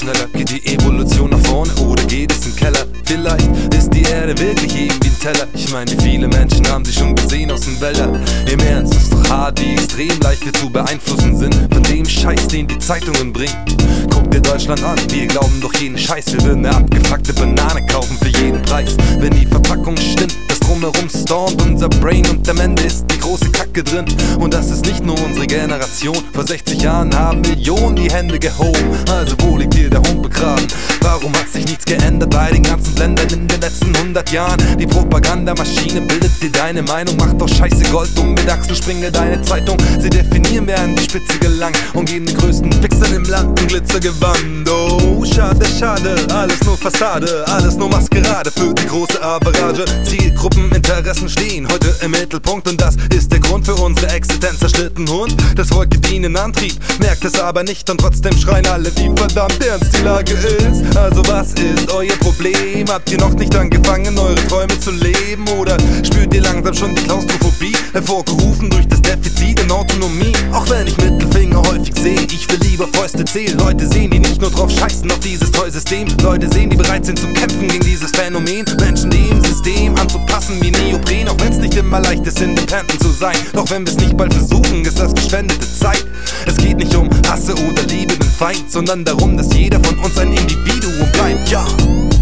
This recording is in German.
schneller? Geht die Evolution nach vorne oder geht es im Keller? Vielleicht ist die Erde wirklich eben wie ein Teller. Ich meine, wie viele Menschen haben sie schon gesehen aus den Wäldern? Im Ernst, ist doch hart, wie extrem leicht wir zu beeinflussen sind von dem Scheiß, den die Zeitungen bringen. Guck dir Deutschland an, wir glauben doch jeden Scheiß. Wir würden eine abgefuckte Banane kaufen für jeden Preis. Wenn die Verpackung stimmt, das Drumherum stormt unser Brain und am Ende ist die große Kacke drin. Und das ist nicht nur unsere Generation. Vor 60 Jahren haben Millionen die Hände gehoben. Also wo liegt hier der Hund begraben? Warum hat sich nichts geändert bei den ganzen Blendern in den letzten 100 Jahren? Die Propagandamaschine bildet dir deine Meinung, macht doch scheiße Gold um mit Achsel, springe deine Zeitung. Sie definieren, wer an die Spitze gelangt und geben den größten Fixern im Land ein Glitzergewand. Oh, schade, schade, alles nur Fassade, alles nur Maskerade für die große Average. Zielgruppeninteressen stehen heute im Mittelpunkt und das ist der Grund für unsere Existenz. Zerschnitten Hund, das Volk gibt ihnen Antrieb, merkt es aber nicht und trotzdem schreien alle, wie verdammt ernst die Lage ist. Also was ist euer Problem? Habt ihr noch nicht angefangen, eure Träume zu leben? Oder spürt ihr langsam schon die Klaustrophobie, hervorgerufen durch das Defizit an Autonomie? Auch wenn ich Mittelfinger häufig sehe, ich will lieber Fäuste zählen. Leute sehen, die nicht nur drauf scheißen auf dieses Toy-System. Leute sehen, die bereit sind zu kämpfen gegen dieses Phänomen. Menschen, die im System anzupassen wie Neopren. Auch wenn's nicht immer leicht ist, independent zu sein. Doch wenn wir's nicht bald versuchen, ist das verschwendete Zeit. Es geht nicht um Hasse oder Liebe den Feind, sondern darum, dass jeder von uns ein Individuum bleibt, ja.